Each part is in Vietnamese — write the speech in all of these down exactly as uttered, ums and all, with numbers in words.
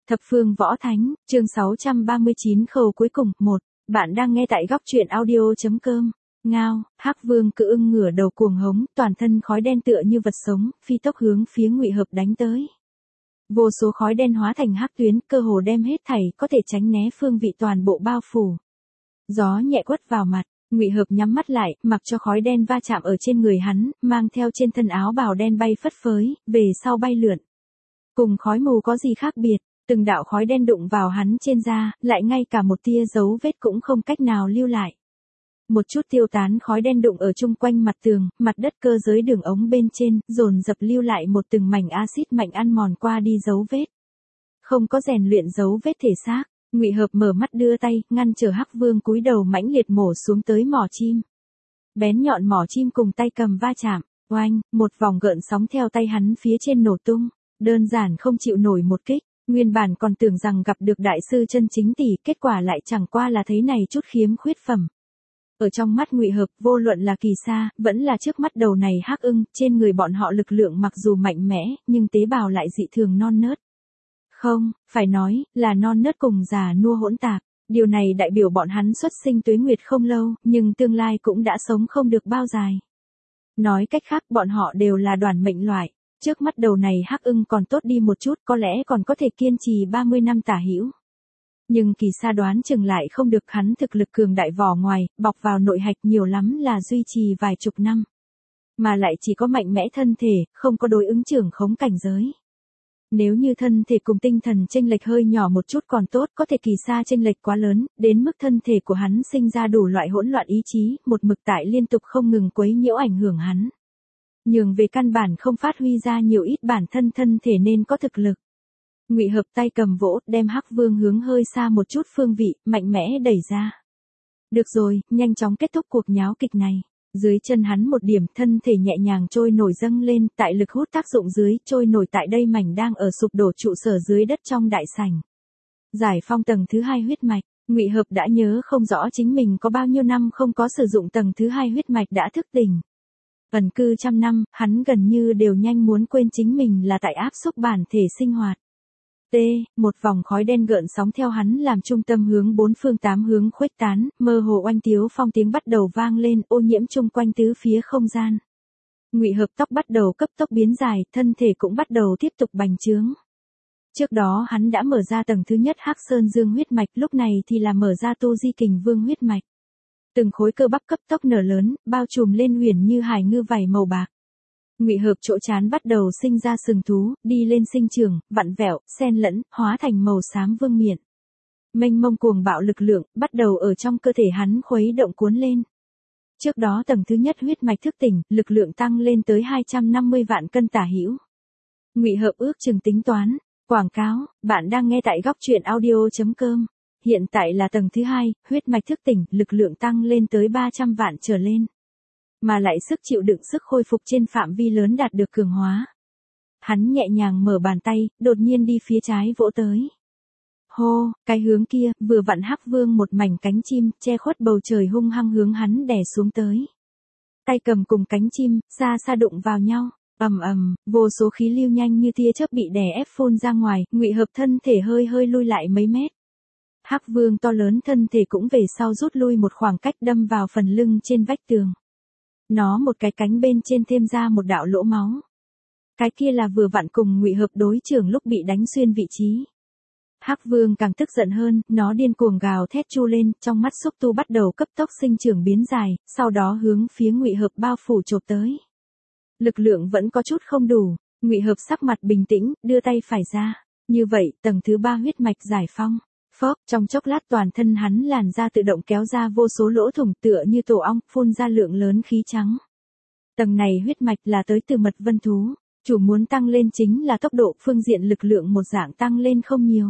Thập phương võ thánh, chương sáu trăm ba mươi chín khâu cuối cùng, một. Bạn đang nghe tại góc truyện audio.com. Ngao, Hắc Vương cự ưng ngửa đầu cuồng hống, toàn thân khói đen tựa như vật sống, phi tốc hướng phía Ngụy Hợp đánh tới. Vô số khói đen hóa thành hắc tuyến, cơ hồ đem hết thảy có thể tránh né phương vị toàn bộ bao phủ. Gió nhẹ quất vào mặt, Ngụy Hợp nhắm mắt lại, mặc cho khói đen va chạm ở trên người hắn, mang theo trên thân áo bào đen bay phất phới, về sau bay lượn. Cùng khói mù có gì khác biệt? Từng đạo khói đen đụng vào hắn trên da, lại ngay cả một tia dấu vết cũng không cách nào lưu lại. Một chút tiêu tán khói đen đụng ở chung quanh mặt tường, mặt đất cơ giới đường ống bên trên, dồn dập lưu lại một từng mảnh axit mạnh ăn mòn qua đi dấu vết. Không có rèn luyện dấu vết thể xác, Ngụy Hợp mở mắt đưa tay, ngăn trở Hắc Vương cúi đầu mãnh liệt mổ xuống tới mỏ chim. Bén nhọn mỏ chim cùng tay cầm va chạm, oanh, một vòng gợn sóng theo tay hắn phía trên nổ tung, đơn giản không chịu nổi một kích. Nguyên bản còn tưởng rằng gặp được đại sư chân chính tỷ, kết quả lại chẳng qua là thấy này chút khiếm khuyết phẩm. Ở trong mắt Ngụy Hợp, vô luận là Kỳ Sa, vẫn là trước mắt đầu này Hắc Ưng, trên người bọn họ lực lượng mặc dù mạnh mẽ, nhưng tế bào lại dị thường non nớt. Không, phải nói, là non nớt cùng già nua hỗn tạp. Điều này đại biểu bọn hắn xuất sinh tuế nguyệt không lâu, nhưng tương lai cũng đã sống không được bao dài. Nói cách khác, bọn họ đều là đoàn mệnh loại. Trước mắt đầu này Hắc Ưng còn tốt đi một chút, có lẽ còn có thể kiên trì ba mươi năm tả hữu. Nhưng Kỳ Sa đoán chừng lại không được, hắn thực lực cường đại vỏ ngoài, bọc vào nội hạch nhiều lắm là duy trì vài chục năm. Mà lại chỉ có mạnh mẽ thân thể, không có đối ứng trưởng khống cảnh giới. Nếu như thân thể cùng tinh thần chênh lệch hơi nhỏ một chút còn tốt, có thể Kỳ Sa chênh lệch quá lớn, đến mức thân thể của hắn sinh ra đủ loại hỗn loạn ý chí, một mực tại liên tục không ngừng quấy nhiễu ảnh hưởng hắn. Nhường về căn bản không phát huy ra nhiều ít bản thân thân thể nên có thực lực. Ngụy Hợp tay cầm vỗ, đem Hắc Vương hướng hơi xa một chút phương vị, mạnh mẽ đẩy ra. Được rồi, nhanh chóng kết thúc cuộc nháo kịch này. Dưới chân hắn một điểm, thân thể nhẹ nhàng trôi nổi dâng lên, tại lực hút tác dụng dưới, trôi nổi tại đây mảnh đang ở sụp đổ trụ sở dưới đất trong đại sảnh. Giải phong tầng thứ hai huyết mạch, Ngụy Hợp đã nhớ không rõ chính mình có bao nhiêu năm không có sử dụng tầng thứ hai huyết mạch đã thức tỉnh. Ẩn cư trăm năm, hắn gần như đều nhanh muốn quên chính mình là tại áp xúc bản thể sinh hoạt. T, một vòng khói đen gợn sóng theo hắn làm trung tâm hướng bốn phương tám hướng khuếch tán, mơ hồ oanh tiếu phong tiếng bắt đầu vang lên, ô nhiễm chung quanh tứ phía không gian. Ngụy Hợp tóc bắt đầu cấp tốc biến dài, thân thể cũng bắt đầu tiếp tục bành trướng. Trước đó hắn đã mở ra tầng thứ nhất Hắc Sơn Dương huyết mạch, lúc này thì là mở ra Tu Di Kình Vương huyết mạch. Từng khối cơ bắp cấp tốc nở lớn, bao trùm lên huyền như hải ngư vảy màu bạc. Ngụy Hợp chỗ trán bắt đầu sinh ra sừng thú, đi lên sinh trưởng, vặn vẹo, xen lẫn, hóa thành màu xám vương miện. Mênh mông cuồng bạo lực lượng, bắt đầu ở trong cơ thể hắn khuấy động cuốn lên. Trước đó tầng thứ nhất huyết mạch thức tỉnh, lực lượng tăng lên tới hai trăm năm mươi vạn cân tả hữu. Ngụy Hợp ước chừng tính toán, quảng cáo, bạn đang nghe tại góc truyện audio.com. Hiện tại là tầng thứ hai, huyết mạch thức tỉnh, lực lượng tăng lên tới ba trăm vạn trở lên. Mà lại sức chịu đựng sức khôi phục trên phạm vi lớn đạt được cường hóa. Hắn nhẹ nhàng mở bàn tay, đột nhiên đi phía trái vỗ tới. Hô, cái hướng kia, vừa vặn Hắc Vương một mảnh cánh chim, che khuất bầu trời hung hăng hướng hắn đè xuống tới. Tay cầm cùng cánh chim, xa xa đụng vào nhau, ầm ầm, vô số khí lưu nhanh như tia chớp bị đè ép phun ra ngoài, Ngụy Hợp thân thể hơi hơi lui lại mấy mét. Hắc Vương to lớn thân thể cũng về sau rút lui một khoảng cách, đâm vào phần lưng trên vách tường. Nó một cái cánh bên trên thêm ra một đạo lỗ máu. Cái kia là vừa vặn cùng Ngụy Hợp đối trưởng lúc bị đánh xuyên vị trí. Hắc Vương càng tức giận hơn, nó điên cuồng gào thét chu lên, trong mắt xúc tu bắt đầu cấp tốc sinh trưởng biến dài, sau đó hướng phía Ngụy Hợp bao phủ chộp tới. Lực lượng vẫn có chút không đủ, Ngụy Hợp sắc mặt bình tĩnh, đưa tay phải ra. Như vậy, tầng thứ ba huyết mạch giải phong. Phốc, trong chốc lát toàn thân hắn làn da tự động kéo ra vô số lỗ thủng tựa như tổ ong, phun ra lượng lớn khí trắng. Tầng này huyết mạch là tới từ mật vân thú, chủ muốn tăng lên chính là tốc độ, phương diện lực lượng một dạng tăng lên không nhiều.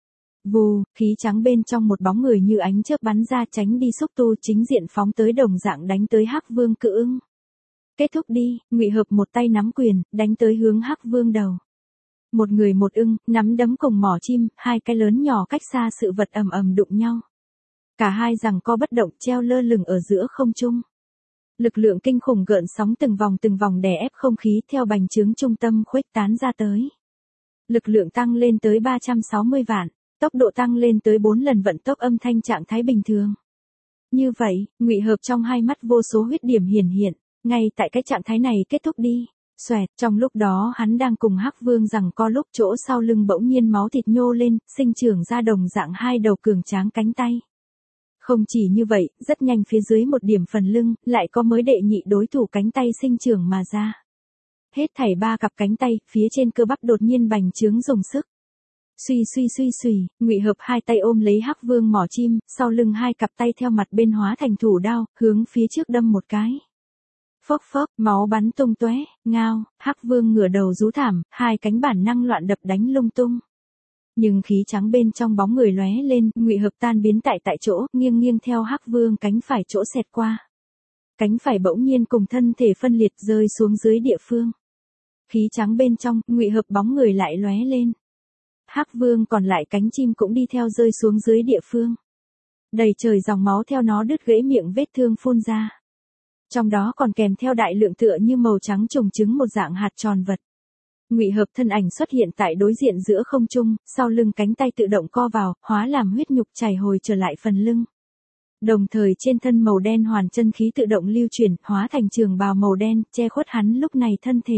Vù, khí trắng bên trong một bóng người như ánh chớp bắn ra, tránh đi xúc tu, chính diện phóng tới đồng dạng đánh tới Hắc Vương cự ưng. Kết thúc đi, Ngụy Hợp một tay nắm quyền, đánh tới hướng Hắc Vương đầu. Một người một ưng, nắm đấm cùng mỏ chim, hai cái lớn nhỏ cách xa sự vật ầm ầm đụng nhau. Cả hai giằng co bất động, treo lơ lửng ở giữa không trung. Lực lượng kinh khủng gợn sóng từng vòng từng vòng đè ép không khí theo bành trướng trung tâm khuếch tán ra tới. Lực lượng tăng lên tới ba trăm sáu mươi vạn, tốc độ tăng lên tới bốn lần vận tốc âm thanh trạng thái bình thường. Như vậy, Ngụy Hợp trong hai mắt vô số huyết điểm hiển hiện, ngay tại cái trạng thái này kết thúc đi. Xoẹt, trong lúc đó hắn đang cùng Hắc Vương giằng co lúc chỗ sau lưng bỗng nhiên máu thịt nhô lên, sinh trưởng ra đồng dạng hai đầu cường tráng cánh tay. Không chỉ như vậy, rất nhanh phía dưới một điểm phần lưng, lại có mới đệ nhị đối thủ cánh tay sinh trưởng mà ra. Hết thảy ba cặp cánh tay, phía trên cơ bắp đột nhiên bành trướng dùng sức. Suy suy suy suy, Ngụy Hợp hai tay ôm lấy Hắc Vương mỏ chim, sau lưng hai cặp tay theo mặt bên hóa thành thủ đao, hướng phía trước đâm một cái. Phốc phốc, máu bắn tung tóe, ngao, Hắc Vương ngửa đầu rú thảm, hai cánh bản năng loạn đập đánh lung tung. Nhưng khí trắng bên trong bóng người lóe lên, Ngụy Hợp tan biến tại tại chỗ, nghiêng nghiêng theo Hắc Vương cánh phải chỗ xẹt qua. Cánh phải bỗng nhiên cùng thân thể phân liệt rơi xuống dưới địa phương. Khí trắng bên trong, Ngụy Hợp bóng người lại lóe lên. Hắc Vương còn lại cánh chim cũng đi theo rơi xuống dưới địa phương. Đầy trời dòng máu theo nó đứt gãy miệng vết thương phun ra. Trong đó còn kèm theo đại lượng tựa như màu trắng trùng trứng một dạng hạt tròn vật. Ngụy Hợp thân ảnh xuất hiện tại đối diện giữa không trung, sau lưng cánh tay tự động co vào, hóa làm huyết nhục chảy hồi trở lại phần lưng. Đồng thời trên thân màu đen hoàn chân khí tự động lưu chuyển, hóa thành trường bào màu đen, che khuất hắn lúc này thân thể.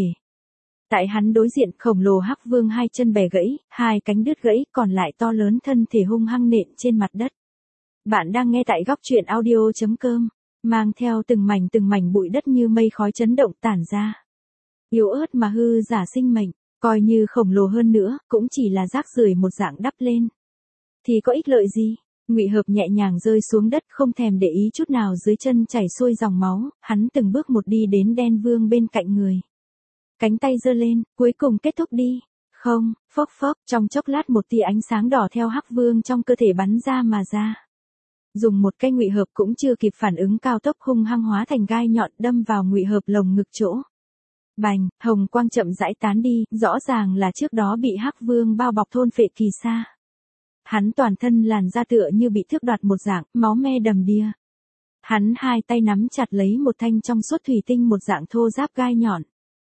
Tại hắn đối diện, khổng lồ Hắc Vương hai chân bẻ gãy, hai cánh đứt gãy, còn lại to lớn thân thể hung hăng nện trên mặt đất. Bạn đang nghe tại góc truyện audio chấm com, mang theo từng mảnh từng mảnh bụi đất như mây khói chấn động tản ra. Yếu ớt mà hư giả sinh mệnh, coi như khổng lồ hơn nữa, cũng chỉ là rác rưởi một dạng đắp lên. Thì có ích lợi gì? Ngụy Hợp nhẹ nhàng rơi xuống đất, không thèm để ý chút nào dưới chân chảy xuôi dòng máu, hắn từng bước một đi đến Đen Vương bên cạnh người. Cánh tay giơ lên, cuối cùng kết thúc đi. Không, phốc phốc, trong chốc lát một tia ánh sáng đỏ theo Hắc Vương trong cơ thể bắn ra mà ra. Dùng một cái Ngụy Hợp cũng chưa kịp phản ứng cao tốc hung hăng hóa thành gai nhọn đâm vào Ngụy Hợp lồng ngực chỗ. Bành, hồng quang chậm rãi tán đi, rõ ràng là trước đó bị Hắc Vương bao bọc thôn phệ kỳ sa. Hắn toàn thân làn da tựa như bị thước đoạt một dạng, máu me đầm đìa. Hắn hai tay nắm chặt lấy một thanh trong suốt thủy tinh một dạng thô ráp gai nhọn.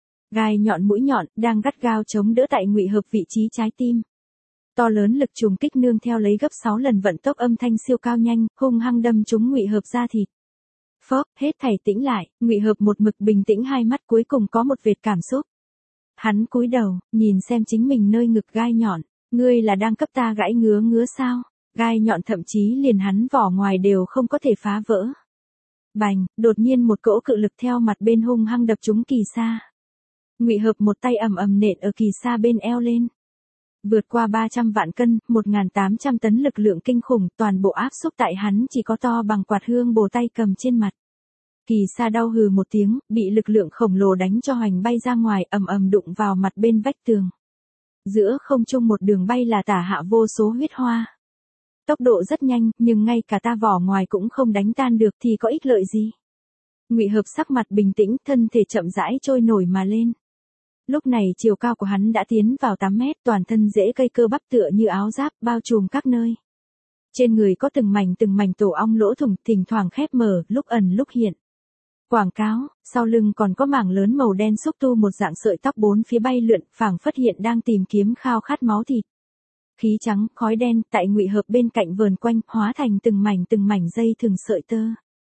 Gai nhọn mũi nhọn, đang gắt gao chống đỡ tại Ngụy Hợp vị trí trái tim. To lớn lực trùng kích nương theo lấy gấp sáu lần vận tốc âm thanh siêu cao nhanh, hung hăng đâm trúng Ngụy Hợp da thịt. Phốc, hết thảy tĩnh lại, Ngụy Hợp một mực bình tĩnh hai mắt cuối cùng có một vệt cảm xúc. Hắn cúi đầu, nhìn xem chính mình nơi ngực gai nhọn, ngươi là đang cấp ta gãy ngứa ngứa sao? Gai nhọn thậm chí liền hắn vỏ ngoài đều không có thể phá vỡ. Bành, đột nhiên một cỗ cự lực theo mặt bên hung hăng đập trúng kỳ sa. Ngụy Hợp một tay ầm ầm nện ở kỳ sa bên eo lên. Vượt qua ba trăm vạn cân, một nghìn tám trăm tấn lực lượng kinh khủng, toàn bộ áp xúc tại hắn chỉ có to bằng quạt hương bồ tay cầm trên mặt. Kỳ sa đau hừ một tiếng, bị lực lượng khổng lồ đánh cho hoành bay ra ngoài, ầm ầm đụng vào mặt bên vách tường. Giữa không trung một đường bay là tả hạ vô số huyết hoa. Tốc độ rất nhanh, nhưng ngay cả ta vỏ ngoài cũng không đánh tan được thì có ích lợi gì. Ngụy Hợp sắc mặt bình tĩnh, thân thể chậm rãi trôi nổi mà lên. Lúc này chiều cao của hắn đã tiến vào tám mét, toàn thân rễ cây cơ bắp tựa như áo giáp, bao trùm các nơi. Trên người có từng mảnh từng mảnh tổ ong lỗ thủng, thỉnh thoảng khép mở, lúc ẩn lúc hiện. Quảng cáo, sau lưng còn có mảng lớn màu đen xúc tu một dạng sợi tóc bốn phía bay lượn, phảng phất hiện đang tìm kiếm khao khát máu thịt. Khí trắng, khói đen, tại Ngụy Hợp bên cạnh vờn quanh, hóa thành từng mảnh từng mảnh dây thừng sợi tơ.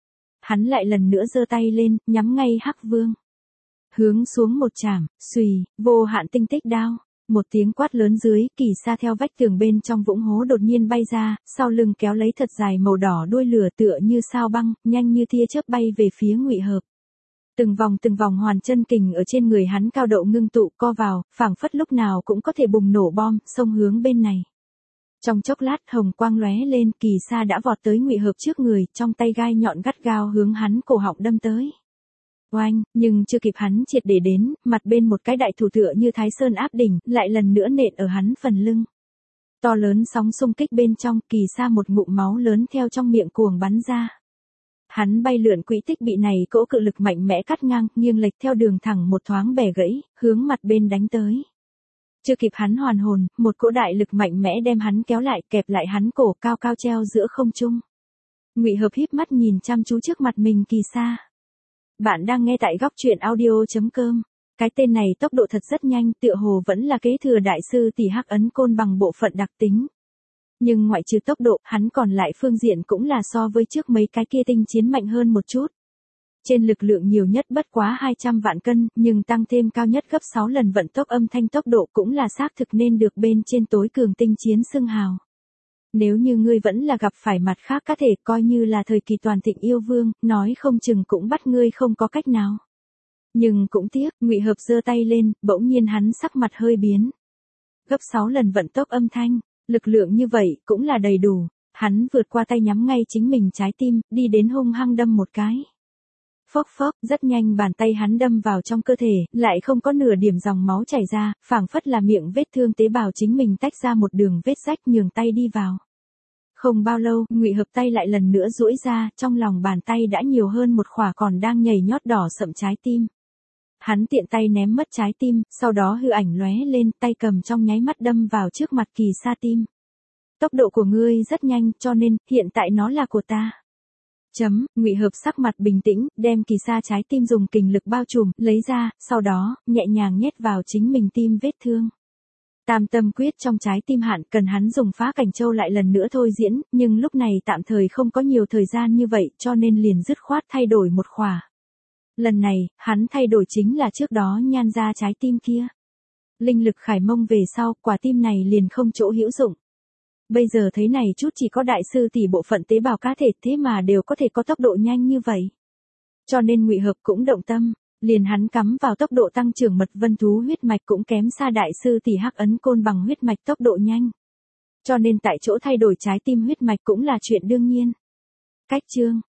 Hắn lại lần nữa giơ tay lên, nhắm ngay Hắc Vương. Hướng xuống một chảm, xùy, vô hạn tinh tích đao. Một tiếng quát lớn dưới, kỳ sa theo vách tường bên trong vũng hố đột nhiên bay ra, sau lưng kéo lấy thật dài màu đỏ đuôi lửa tựa như sao băng, nhanh như tia chớp bay về phía Ngụy Hợp. Từng vòng từng vòng hoàn chân kình ở trên người hắn cao độ ngưng tụ co vào, phảng phất lúc nào cũng có thể bùng nổ bom, xông hướng bên này. Trong chốc lát hồng quang lóe lên, kỳ sa đã vọt tới Ngụy Hợp trước người, trong tay gai nhọn gắt gao hướng hắn cổ họng đâm tới. Oanh, nhưng chưa kịp hắn triệt để đến, mặt bên một cái đại thủ tựa như Thái Sơn áp đỉnh, lại lần nữa nện ở hắn phần lưng. To lớn sóng xung kích bên trong, kỳ sa một ngụm máu lớn theo trong miệng cuồng bắn ra. Hắn bay lượn quỹ tích bị này cỗ cự lực mạnh mẽ cắt ngang, nghiêng lệch theo đường thẳng một thoáng bẻ gãy, hướng mặt bên đánh tới. Chưa kịp hắn hoàn hồn, một cỗ đại lực mạnh mẽ đem hắn kéo lại, kẹp lại hắn cổ cao cao treo giữa không trung. Ngụy Hợp híp mắt nhìn chăm chú trước mặt mình kỳ sa. Bạn đang nghe tại góc truyện audio chấm com. Cái tên này tốc độ thật rất nhanh, tựa hồ vẫn là kế thừa đại sư tỷ Hắc Ấn Côn bằng bộ phận đặc tính. Nhưng ngoại trừ tốc độ, hắn còn lại phương diện cũng là so với trước mấy cái kia tinh chiến mạnh hơn một chút. Trên lực lượng nhiều nhất bất quá hai trăm vạn cân, nhưng tăng thêm cao nhất gấp sáu lần vận tốc âm thanh tốc độ cũng là xác thực nên được bên trên tối cường tinh chiến xưng hào. Nếu như ngươi vẫn là gặp phải mặt khác cá thể coi như là thời kỳ toàn thịnh yêu vương, nói không chừng cũng bắt ngươi không có cách nào. Nhưng cũng tiếc, Ngụy Hợp giơ tay lên, bỗng nhiên hắn sắc mặt hơi biến. Gấp sáu lần vận tốc âm thanh, lực lượng như vậy cũng là đầy đủ, hắn vượt qua tay nhắm ngay chính mình trái tim, đi đến hung hăng đâm một cái. Phốc phốc, rất nhanh bàn tay hắn đâm vào trong cơ thể, lại không có nửa điểm dòng máu chảy ra, phảng phất là miệng vết thương tế bào chính mình tách ra một đường vết rách nhường tay đi vào. Không bao lâu, Ngụy Hợp tay lại lần nữa duỗi ra, trong lòng bàn tay đã nhiều hơn một khỏa còn đang nhảy nhót đỏ sậm trái tim. Hắn tiện tay ném mất trái tim, sau đó hư ảnh lóe lên, tay cầm trong nháy mắt đâm vào trước mặt Kỳ Sa tim. Tốc độ của ngươi rất nhanh, cho nên, hiện tại nó là của ta. Chấm, Ngụy Hợp sắc mặt bình tĩnh, đem Kỳ Sa trái tim dùng kình lực bao trùm, lấy ra, sau đó, nhẹ nhàng nhét vào chính mình tim vết thương. Tam tâm quyết trong trái tim hạn cần hắn dùng phá cảnh châu lại lần nữa thôi diễn, nhưng lúc này tạm thời không có nhiều thời gian như vậy cho nên liền dứt khoát thay đổi một khỏa. Lần này, hắn thay đổi chính là trước đó nhan ra trái tim kia. Linh lực khải mông về sau, quả tim này liền không chỗ hữu dụng. Bây giờ thấy này chút chỉ có đại sư tỷ bộ phận tế bào cá thể thế mà đều có thể có tốc độ nhanh như vậy. Cho nên Ngụy Hợp cũng động tâm, liền hắn cắm vào tốc độ tăng trưởng mật vân thú huyết mạch cũng kém xa đại sư tỷ Hắc Ấn Côn bằng huyết mạch tốc độ nhanh. Cho nên tại chỗ thay đổi trái tim huyết mạch cũng là chuyện đương nhiên. Cách chương